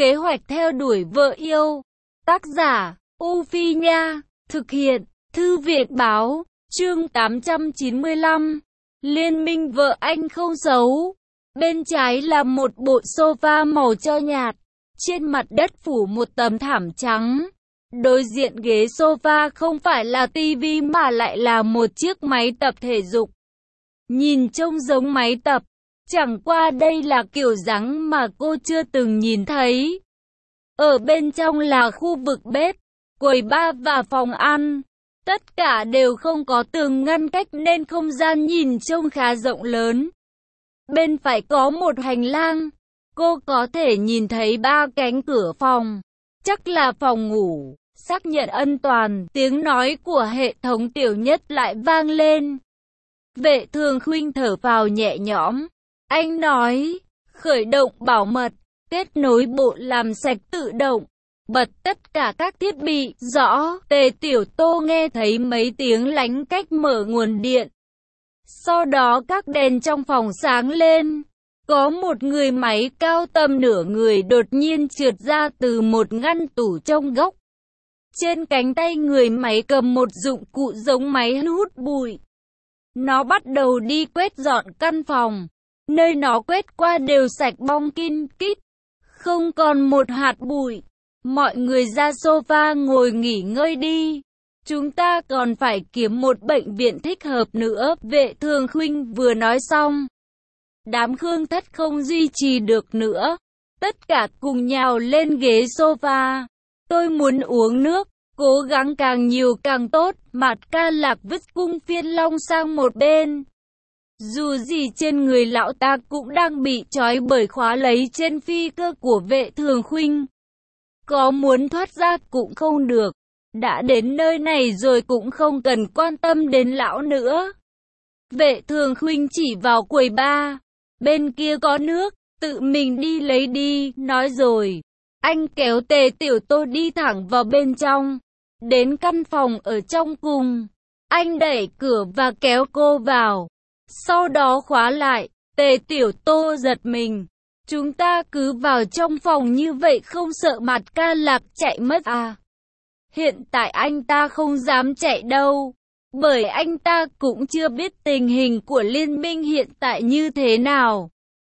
Kế hoạch theo đuổi vợ yêu. Tác giả, U Phi Nha. Thực hiện, Thư viện Báo. Chương 895. Liên minh vợ anh không xấu. Bên trái là một bộ sofa màu cho nhạt. Trên mặt đất phủ một tấm thảm trắng. Đối diện ghế sofa không phải là tivi mà lại là một chiếc máy tập thể dục. Nhìn trông giống máy tập. Chẳng qua đây là kiểu dáng mà cô chưa từng nhìn thấy. Ở bên trong là khu vực bếp, quầy bar và phòng ăn. Tất cả đều không có tường ngăn cách nên không gian nhìn trông khá rộng lớn. Bên phải có một hành lang. Cô có thể nhìn thấy 3 cánh cửa phòng. Chắc là phòng ngủ. Xác nhận an toàn, tiếng nói của hệ thống Tiểu Nhất lại vang lên. Vệ Thường Khuynh thở phào nhẹ nhõm. Anh nói, khởi động bảo mật, kết nối bộ làm sạch tự động, bật tất cả các thiết bị. Rõ. Tề Tiểu Tô nghe thấy mấy tiếng lánh cách mở nguồn điện. Sau đó các đèn trong phòng sáng lên. Có một người máy cao tầm nửa người đột nhiên trượt ra từ một ngăn tủ trong góc. Trên cánh tay người máy cầm một dụng cụ giống máy hút bụi. Nó bắt đầu đi quét dọn căn phòng. Nơi nó quét qua đều sạch bong kin kít. Không còn một hạt bụi. Mọi người ra sofa ngồi nghỉ ngơi đi. Chúng ta còn phải kiếm một bệnh viện thích hợp nữa. Vệ Thường Khuynh vừa nói xong. Đám Khương Thất không duy trì được nữa. Tất cả cùng nhào lên ghế sofa. Tôi muốn uống nước. Cố gắng càng nhiều càng tốt. Mạt Ca Lạc vứt cung phiên long sang một bên. Dù gì trên người lão ta cũng đang bị trói bởi khóa lấy trên phi cơ của Vệ Thường Khuynh. Có muốn thoát ra cũng không được. Đã đến nơi này rồi cũng không cần quan tâm đến lão nữa. Vệ Thường Khuynh chỉ vào quầy bar. Bên kia có nước, tự mình đi lấy đi, nói rồi. Anh kéo Tề Tiểu Tô đi thẳng vào bên trong. Đến căn phòng ở trong cùng. Anh đẩy cửa và kéo cô vào. Sau đó khóa lại. Tề Tiểu Tô giật mình. Chúng ta cứ vào trong phòng như vậy không sợ Mạt Ca Lạc chạy mất à? Hiện tại anh ta không dám chạy đâu. Bởi anh ta cũng chưa biết tình hình của liên minh hiện tại như thế nào.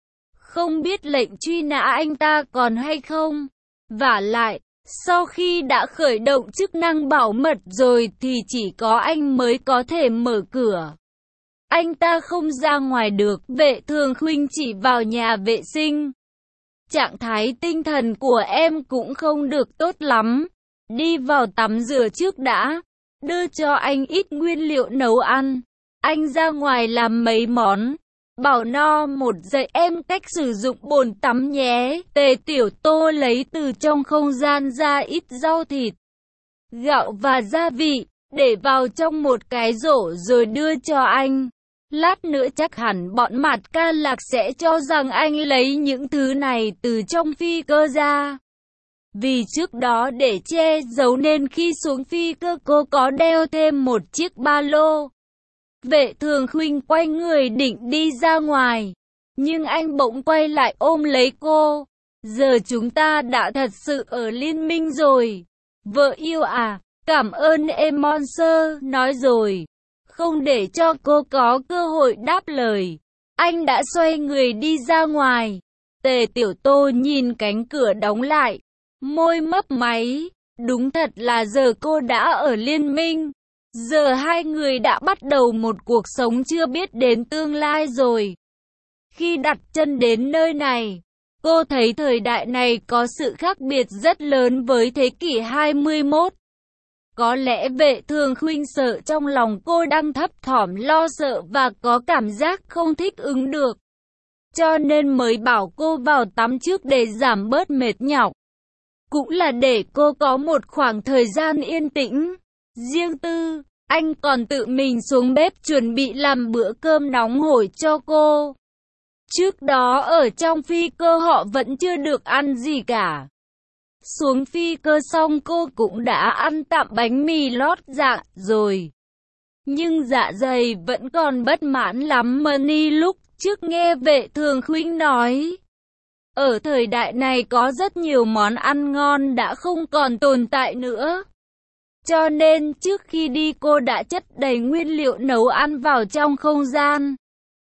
Không biết lệnh truy nã anh ta còn hay không. Vả lại, sau khi đã khởi động chức năng bảo mật rồi thì chỉ có anh mới có thể mở cửa. Anh ta không ra ngoài được. Vệ Thường Khuynh chỉ vào nhà vệ sinh. Trạng thái tinh thần của em cũng không được tốt lắm. Đi vào tắm rửa trước đã. Đưa cho anh ít nguyên liệu nấu ăn. Anh ra ngoài làm mấy món. Bảo no một giây em cách sử dụng bồn tắm nhé. Tề Tiểu Tô lấy từ trong không gian ra ít rau thịt, gạo và gia vị, để vào trong một cái rổ rồi đưa cho anh. Lát nữa chắc hẳn bọn Mạt Ca Lạc sẽ cho rằng anh lấy những thứ này từ trong phi cơ ra. Vì trước đó để che giấu nên khi xuống phi cơ cô có đeo thêm một chiếc ba lô. Vệ Thường Khuynh quay người định đi ra ngoài. Nhưng anh bỗng quay lại ôm lấy cô. Giờ chúng ta đã thật sự ở liên minh rồi. Vợ yêu à, cảm ơn em Monster, nói rồi. Không để cho cô có cơ hội đáp lời. Anh đã xoay người đi ra ngoài. Tề Tiểu Tô nhìn cánh cửa đóng lại. Môi mấp máy. Đúng thật là giờ cô đã ở liên minh. Giờ hai người đã bắt đầu một cuộc sống chưa biết đến tương lai rồi. Khi đặt chân đến nơi này, cô thấy thời đại này có sự khác biệt rất lớn với thế kỷ 21. Có lẽ Vệ Thường Khuynh sợ trong lòng cô đang thấp thỏm lo sợ và có cảm giác không thích ứng được. Cho nên mới bảo cô vào tắm trước để giảm bớt mệt nhọc. Cũng là để cô có một khoảng thời gian yên tĩnh, riêng tư. Anh còn tự mình xuống bếp chuẩn bị làm bữa cơm nóng hổi cho cô. Trước đó ở trong phi cơ họ vẫn chưa được ăn gì cả. Xuống phi cơ xong cô cũng đã ăn tạm bánh mì lót dạ rồi. Nhưng dạ dày vẫn còn bất mãn lắm. Money lúc trước nghe Vệ Thường Khuynh nói. Ở thời đại này có rất nhiều món ăn ngon đã không còn tồn tại nữa. Cho nên trước khi đi cô đã chất đầy nguyên liệu nấu ăn vào trong không gian.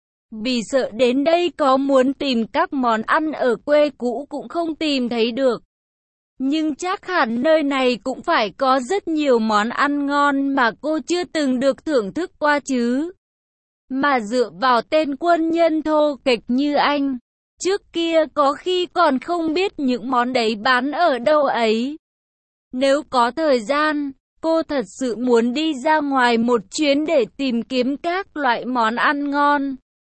Vì sợ đến đây có muốn tìm các món ăn ở quê cũ cũng không tìm thấy được. Nhưng chắc hẳn nơi này cũng phải có rất nhiều món ăn ngon mà cô chưa từng được thưởng thức qua chứ. Mà dựa vào tên quân nhân thô kệch như anh, trước kia có khi còn không biết những món đấy bán ở đâu ấy. Nếu có thời gian, cô thật sự muốn đi ra ngoài một chuyến để tìm kiếm các loại món ăn ngon.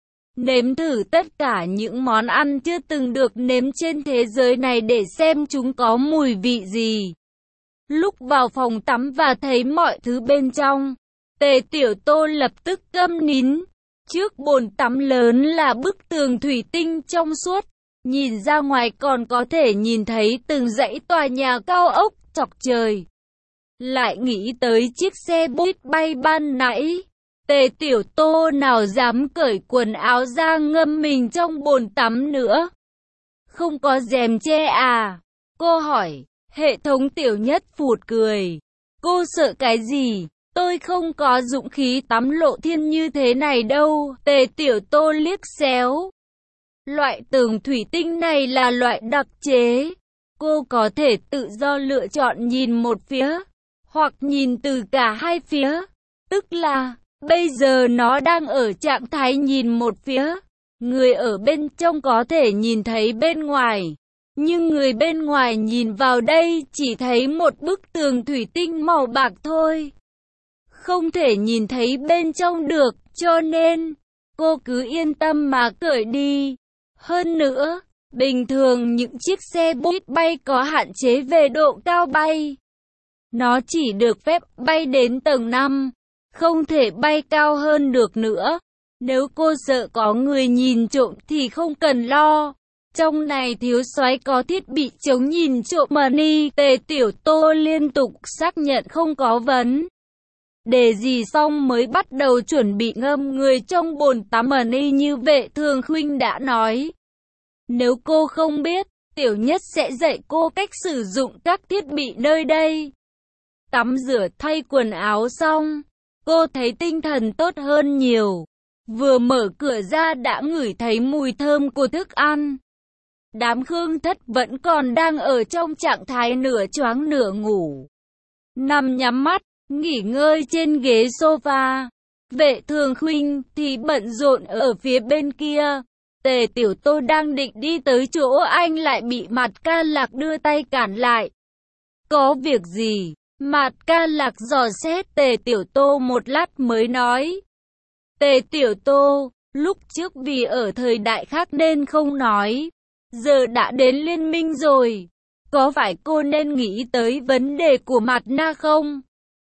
Nếm thử tất cả những món ăn chưa từng được nếm trên thế giới này để xem chúng có mùi vị gì. Lúc vào phòng tắm và thấy mọi thứ bên trong, Tề Tiểu Tô lập tức câm nín. Trước bồn tắm lớn là bức tường thủy tinh trong suốt, nhìn ra ngoài còn có thể nhìn thấy từng dãy tòa nhà cao ốc chọc trời. Lại nghĩ tới chiếc xe buýt bay ban nãy, Tề Tiểu Tô nào dám cởi quần áo ra ngâm mình trong bồn tắm nữa. Không có rèm che à? Cô hỏi. Hệ thống Tiểu Nhất phụt cười. Cô sợ cái gì? Tôi không có dũng khí tắm lộ thiên như thế này đâu. Tề Tiểu Tô liếc xéo. Loại tường thủy tinh này là loại đặc chế. Cô có thể tự do lựa chọn nhìn một phía, hoặc nhìn từ cả hai phía. Tức là, bây giờ nó đang ở trạng thái nhìn một phía. Người ở bên trong có thể nhìn thấy bên ngoài. Nhưng người bên ngoài nhìn vào đây chỉ thấy một bức tường thủy tinh màu bạc thôi. Không thể nhìn thấy bên trong được, cho nên cô cứ yên tâm mà cởi đi. Hơn nữa, bình thường những chiếc xe buýt bay có hạn chế về độ cao bay. Nó chỉ được phép bay đến tầng 5, không thể bay cao hơn được nữa. Nếu cô sợ có người nhìn trộm thì không cần lo. Trong này thiếu soái có thiết bị chống nhìn trộm money. Tề Tiểu Tô liên tục xác nhận không có vấn đề gì xong mới bắt đầu chuẩn bị ngâm người trong bồn tắm money như Vệ Thường Khuynh đã nói. Nếu cô không biết, Tiểu Nhất sẽ dạy cô cách sử dụng các thiết bị nơi đây. Tắm rửa thay quần áo xong, cô thấy tinh thần tốt hơn nhiều. Vừa mở cửa ra đã ngửi thấy mùi thơm của thức ăn. Đám Khương Thất vẫn còn đang ở trong trạng thái nửa choáng nửa ngủ. Nằm nhắm mắt, nghỉ ngơi trên ghế sofa. Vệ Thường Khuynh thì bận rộn ở phía bên kia. Tề Tiểu Tô đang định đi tới chỗ anh lại bị Mạt Ca Lạc đưa tay cản lại. Có việc gì? Mạt Ca Lạc dò xét Tề Tiểu Tô một lát mới nói. Tề Tiểu Tô, lúc trước vì ở thời đại khác nên không nói. Giờ đã đến liên minh rồi. Có phải cô nên nghĩ tới vấn đề của Mạt Na không?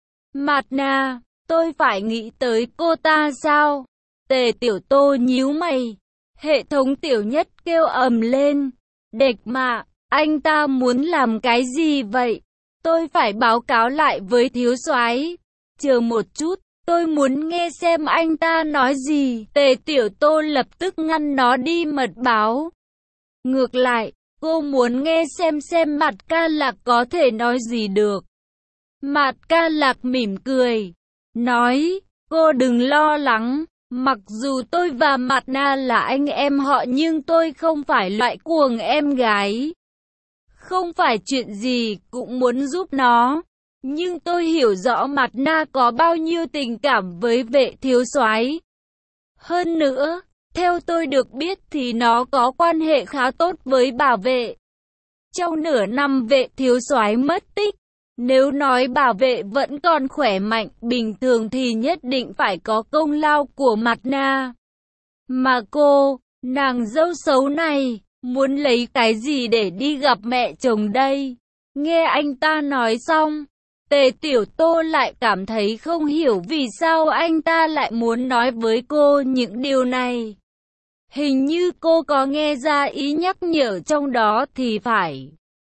Mạt Na, tôi phải nghĩ tới cô ta sao? Tề Tiểu Tô nhíu mày. Hệ thống Tiểu Nhất kêu ầm lên. Địch mà, anh ta muốn làm cái gì vậy? Tôi phải báo cáo lại với thiếu soái. Chờ một chút, tôi muốn nghe xem anh ta nói gì. Tề Tiểu Tô lập tức ngăn nó đi mật báo. Ngược lại, cô muốn nghe xem Mạt Ca Lạc có thể nói gì được. Mạt Ca Lạc mỉm cười, nói, cô đừng lo lắng, mặc dù tôi và Mạt Na là anh em họ nhưng tôi không phải loại cuồng em gái. Không phải chuyện gì cũng muốn giúp nó, nhưng tôi hiểu rõ Mạt Na có bao nhiêu tình cảm với Vệ thiếu soái. Hơn nữa, theo tôi được biết thì nó có quan hệ khá tốt với Bảo Vệ. Trong nửa năm Vệ thiếu soái mất tích, nếu nói Bảo Vệ vẫn còn khỏe mạnh bình thường thì nhất định phải có công lao của Mạt Na. Mà cô, nàng dâu xấu này, muốn lấy cái gì để đi gặp mẹ chồng đây? Nghe anh ta nói xong, Tề Tiểu Tô lại cảm thấy không hiểu vì sao anh ta lại muốn nói với cô những điều này. Hình như cô có nghe ra ý nhắc nhở trong đó thì phải.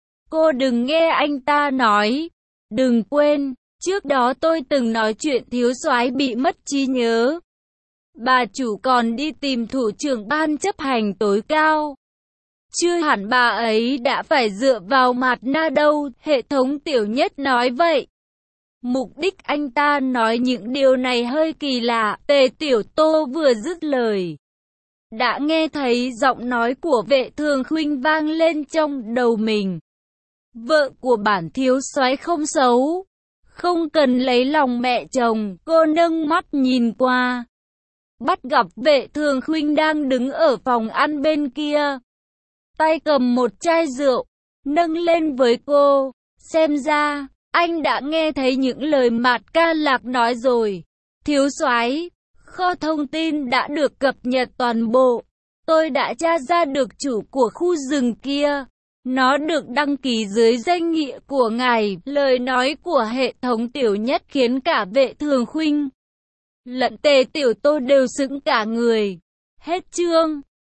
Cô đừng nghe anh ta nói. Đừng quên, trước đó tôi từng nói chuyện thiếu soái bị mất trí nhớ. Bà chủ còn đi tìm thủ trưởng ban chấp hành tối cao. Chưa hẳn bà ấy đã phải dựa vào mặt na đâu, hệ thống Tiểu Nhất nói vậy. Mục đích anh ta nói những điều này hơi kỳ lạ. Tề Tiểu Tô vừa dứt lời, đã nghe thấy giọng nói của Vệ Thường Khuynh vang lên trong đầu mình. Vợ của bản thiếu soái không xấu, không cần lấy lòng mẹ chồng. Cô nâng mắt nhìn qua, bắt gặp Vệ Thường Khuynh đang đứng ở phòng ăn bên kia, tay cầm một chai rượu, nâng lên với cô. Xem ra, anh đã nghe thấy những lời Mạt Ca Lạc nói rồi. Thiếu soái, kho thông tin đã được cập nhật toàn bộ. Tôi đã tra ra được chủ của khu rừng kia. Nó được đăng ký dưới danh nghĩa của ngài. Lời nói của hệ thống Tiểu Nhất khiến cả Vệ Thường Khuynh lẫn Tề Tiểu Tô đều sững cả người. Hết chương.